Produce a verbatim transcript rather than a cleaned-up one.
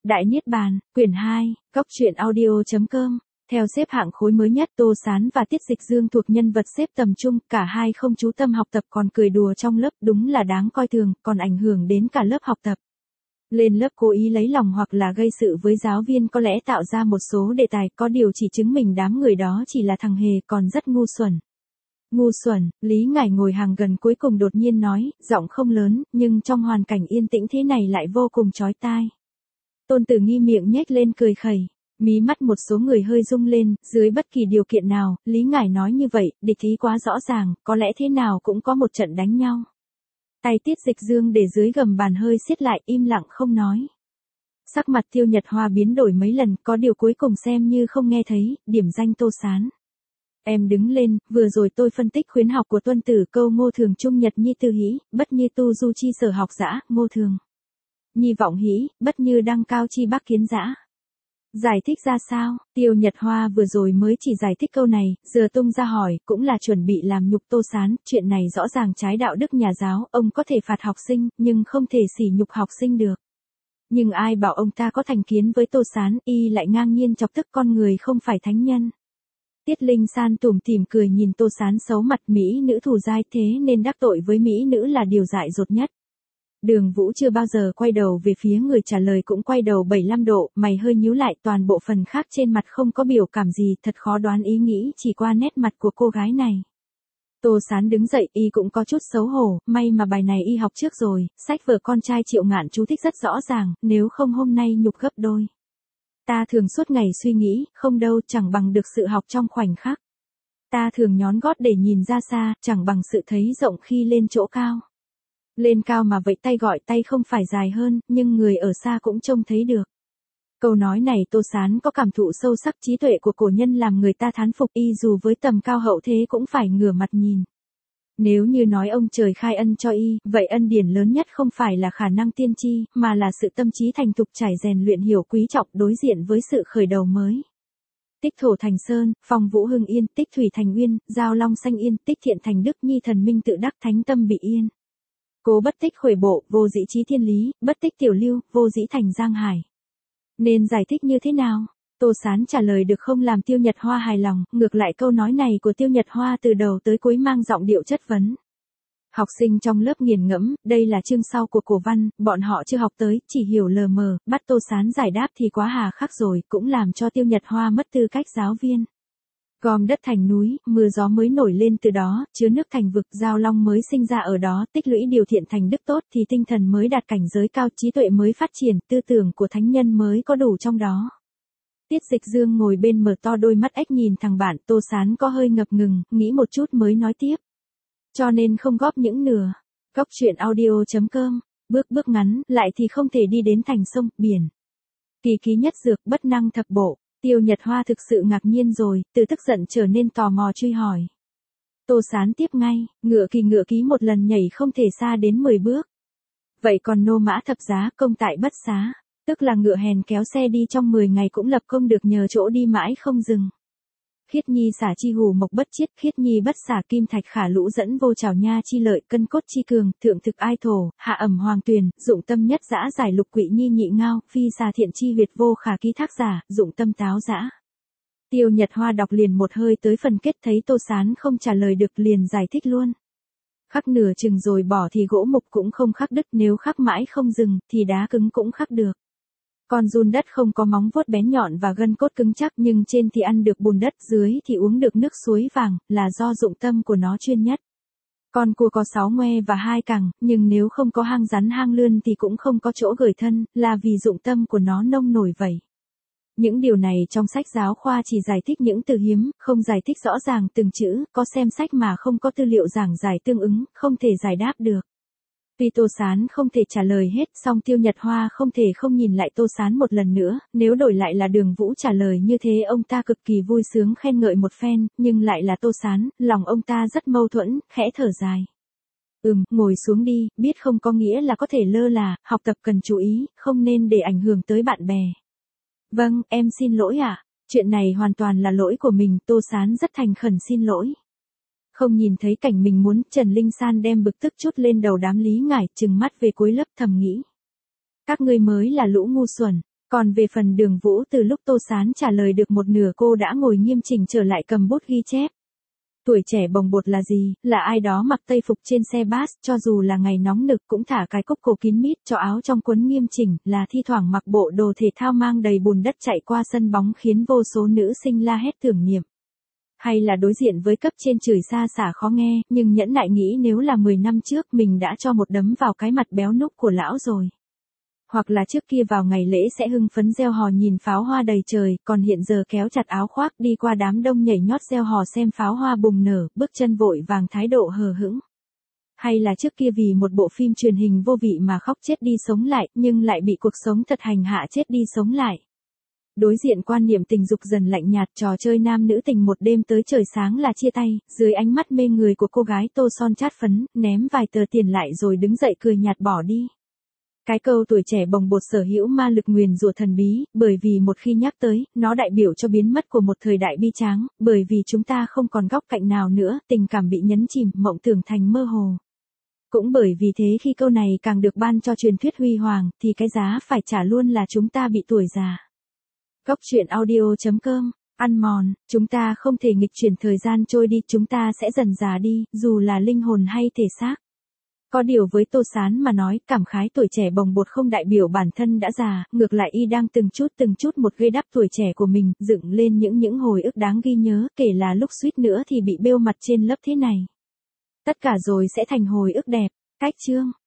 Đại Niết Bàn, quyển hai, Cóc truyện audio chấm com. Theo xếp hạng khối mới nhất, Tô Sán và Tiết Dịch Dương thuộc nhân vật xếp tầm trung, cả hai không chú tâm học tập còn cười đùa trong lớp, đúng là đáng coi thường, còn ảnh hưởng đến cả lớp học tập. Lên lớp cố ý lấy lòng hoặc là gây sự với giáo viên, có lẽ tạo ra một số đề tài, có điều chỉ chứng minh đám người đó chỉ là thằng hề, còn rất ngu xuẩn. Ngu xuẩn, Lý Ngải ngồi hàng gần cuối cùng đột nhiên nói, giọng không lớn, nhưng trong hoàn cảnh yên tĩnh thế này lại vô cùng chói tai. Tôn Tử Nghi miệng nhếch lên cười khẩy, mí mắt một số người hơi rung lên, dưới bất kỳ điều kiện nào, Lý Ngải nói như vậy, địch ý quá rõ ràng, có lẽ thế nào cũng có một trận đánh nhau. Tay Tiết Dịch Dương để dưới gầm bàn hơi siết lại, im lặng không nói. Sắc mặt Tiêu Nhật Hoa biến đổi mấy lần, có điều cuối cùng xem như không nghe thấy, điểm danh Tô Sán. Em đứng lên, vừa rồi tôi phân tích khuyến học của Tuân Tử câu ngô thường trung nhật nhi tư hĩ, bất như tu du chi sở học dã, ngô thường. Nhi vọng hĩ, bất như đăng cao chi bắc kiến dã. Giải thích ra sao? Tiêu Nhật Hoa vừa rồi mới chỉ giải thích câu này, giờ tung ra hỏi, cũng là chuẩn bị làm nhục Tô Sán, chuyện này rõ ràng trái đạo đức nhà giáo, ông có thể phạt học sinh, nhưng không thể sỉ nhục học sinh được. Nhưng ai bảo ông ta có thành kiến với Tô Sán, y lại ngang nhiên chọc tức con người không phải thánh nhân. Tiết Linh San tủm tỉm cười nhìn Tô Sán xấu mặt, mỹ nữ thù dai, thế nên đắc tội với mỹ nữ là điều dại dột nhất. Đường Vũ chưa bao giờ quay đầu về phía người trả lời, cũng quay đầu bảy mươi lăm độ, mày hơi nhíu lại, toàn bộ phần khác trên mặt không có biểu cảm gì, thật khó đoán ý nghĩ chỉ qua nét mặt của cô gái này. Tô Sán đứng dậy, y cũng có chút xấu hổ, may mà bài này y học trước rồi, sách vở con trai Triệu Ngạn chú thích rất rõ ràng, nếu không hôm nay nhục gấp đôi. Ta thường suốt ngày suy nghĩ, không đâu, chẳng bằng được sự học trong khoảnh khắc. Ta thường nhón gót để nhìn ra xa, chẳng bằng sự thấy rộng khi lên chỗ cao. Lên cao mà vậy tay gọi tay không phải dài hơn, nhưng người ở xa cũng trông thấy được. Câu nói này Tô Sán có cảm thụ sâu sắc, trí tuệ của cổ nhân làm người ta thán phục, y dù với tầm cao hậu thế cũng phải ngửa mặt nhìn. Nếu như nói ông trời khai ân cho y, vậy ân điển lớn nhất không phải là khả năng tiên tri, mà là sự tâm trí thành thục trải rèn luyện hiểu quý trọng đối diện với sự khởi đầu mới. Tích thổ thành sơn, phong vũ hưng yên, tích thủy thành uyên, giao long xanh yên, tích thiện thành đức, nhi thần minh tự đắc, thánh tâm bị yên. Cố bất tích khuể bộ, vô dĩ trí thiên lý, bất tích tiểu lưu, vô dĩ thành giang hải. Nên giải thích như thế nào? Tô Sán trả lời được không làm Tiêu Nhật Hoa hài lòng, ngược lại câu nói này của Tiêu Nhật Hoa từ đầu tới cuối mang giọng điệu chất vấn. Học sinh trong lớp nghiền ngẫm, đây là chương sau của cổ văn, bọn họ chưa học tới, chỉ hiểu lờ mờ, bắt Tô Sán giải đáp thì quá hà khắc rồi, cũng làm cho Tiêu Nhật Hoa mất tư cách giáo viên. Gom đất thành núi, mưa gió mới nổi lên từ đó, chứa nước thành vực, giao long mới sinh ra ở đó, tích lũy điều thiện thành đức tốt thì tinh thần mới đạt cảnh giới cao, trí tuệ mới phát triển, tư tưởng của thánh nhân mới có đủ trong đó. Tiết Dịch Dương ngồi bên mở to đôi mắt ếch nhìn thằng bạn, Tô Sán có hơi ngập ngừng, nghĩ một chút mới nói tiếp. Cho nên không góp những nửa. Cóc truyện audio chấm com, bước bước ngắn, lại thì không thể đi đến thành sông, biển. Kỳ ký nhất dược, bất năng thập bộ. Tiêu Nhật Hoa thực sự ngạc nhiên rồi, từ tức giận trở nên tò mò truy hỏi. Tô Sán tiếp ngay, ngựa kỳ ngựa ký một lần nhảy không thể xa đến mười bước. Vậy còn nô mã thập giá, công tại bất xá, tức là ngựa hèn kéo xe đi trong mười ngày cũng lập công được nhờ chỗ đi mãi không dừng. Khiết nhi xả chi hù mộc bất chiết, khiết nhi bất xả kim thạch khả lũ dẫn vô trào nha chi lợi, cân cốt chi cường, thượng thực ai thổ, hạ ẩm hoàng tuyền, dụng tâm nhất dã giải lục quỵ nhi nhị ngao, phi xà thiện chi huyệt vô khả ký thác giả, dụng tâm táo dã. Tiêu Nhật Hoa đọc liền một hơi tới phần kết, thấy Tô Sán không trả lời được liền giải thích luôn. Khắc nửa chừng rồi bỏ thì gỗ mục cũng không khắc đứt, nếu khắc mãi không dừng thì đá cứng cũng khắc được. Con giun đất không có móng vuốt bén nhọn và gân cốt cứng chắc, nhưng trên thì ăn được bùn đất, dưới thì uống được nước suối vàng, là do dụng tâm của nó chuyên nhất. Con cua có sáu ngoe và hai cẳng, nhưng nếu không có hang rắn hang lươn thì cũng không có chỗ gửi thân, là vì dụng tâm của nó nông nổi vậy. Những điều này trong sách giáo khoa chỉ giải thích những từ hiếm, không giải thích rõ ràng từng chữ, có xem sách mà không có tư liệu giảng giải tương ứng, không thể giải đáp được. Tuy Tô Sán không thể trả lời hết, song Tiêu Nhật Hoa không thể không nhìn lại Tô Sán một lần nữa, nếu đổi lại là Đường Vũ trả lời như thế ông ta cực kỳ vui sướng khen ngợi một phen, nhưng lại là Tô Sán, lòng ông ta rất mâu thuẫn, khẽ thở dài. Ừm, ngồi xuống đi, biết không có nghĩa là có thể lơ là, học tập cần chú ý, không nên để ảnh hưởng tới bạn bè. Vâng, em xin lỗi ạ, chuyện này hoàn toàn là lỗi của mình, Tô Sán rất thành khẩn xin lỗi. Không nhìn thấy cảnh mình muốn, Trần Linh San đem bực tức chút lên đầu đám Lý Ngải, trừng mắt về cuối lớp thầm nghĩ. Các ngươi mới là lũ ngu xuẩn. Còn về phần Đường Vũ, từ lúc Tô Sán trả lời được một nửa cô đã ngồi nghiêm chỉnh trở lại cầm bút ghi chép. Tuổi trẻ bồng bột là gì, là ai đó mặc tây phục trên xe bus, cho dù là ngày nóng nực cũng thả cái cúc cổ kín mít cho áo trong quấn nghiêm chỉnh, là thi thoảng mặc bộ đồ thể thao mang đầy bùn đất chạy qua sân bóng khiến vô số nữ sinh la hét tưởng niệm. Hay là đối diện với cấp trên chửi xa xả khó nghe, nhưng nhẫn nại nghĩ nếu là mười năm trước mình đã cho một đấm vào cái mặt béo núc của lão rồi. Hoặc là trước kia vào ngày lễ sẽ hưng phấn reo hò nhìn pháo hoa đầy trời, còn hiện giờ kéo chặt áo khoác đi qua đám đông nhảy nhót reo hò xem pháo hoa bùng nở, bước chân vội vàng thái độ hờ hững. Hay là trước kia vì một bộ phim truyền hình vô vị mà khóc chết đi sống lại, nhưng lại bị cuộc sống thật hành hạ chết đi sống lại. Đối diện quan niệm tình dục dần lạnh nhạt, trò chơi nam nữ tình một đêm tới trời sáng là chia tay, dưới ánh mắt mê người của cô gái tô son chát phấn, ném vài tờ tiền lại rồi đứng dậy cười nhạt bỏ đi. Cái câu tuổi trẻ bồng bột sở hữu ma lực nguyền rủa thần bí, bởi vì một khi nhắc tới, nó đại biểu cho biến mất của một thời đại bi tráng, bởi vì chúng ta không còn góc cạnh nào nữa, tình cảm bị nhấn chìm, mộng tưởng thành mơ hồ. Cũng bởi vì thế khi câu này càng được ban cho truyền thuyết huy hoàng, thì cái giá phải trả luôn là chúng ta bị tuổi già. Góc truyện audio chấm com, ăn mòn, chúng ta không thể nghịch chuyển thời gian trôi đi, chúng ta sẽ dần già đi, dù là linh hồn hay thể xác. Có điều với Tô Sán mà nói, cảm khái tuổi trẻ bồng bột không đại biểu bản thân đã già, ngược lại y đang từng chút từng chút một gây đắp tuổi trẻ của mình, dựng lên những những hồi ức đáng ghi nhớ, kể là lúc suýt nữa thì bị bêu mặt trên lớp thế này. Tất cả rồi sẽ thành hồi ức đẹp. Cách chương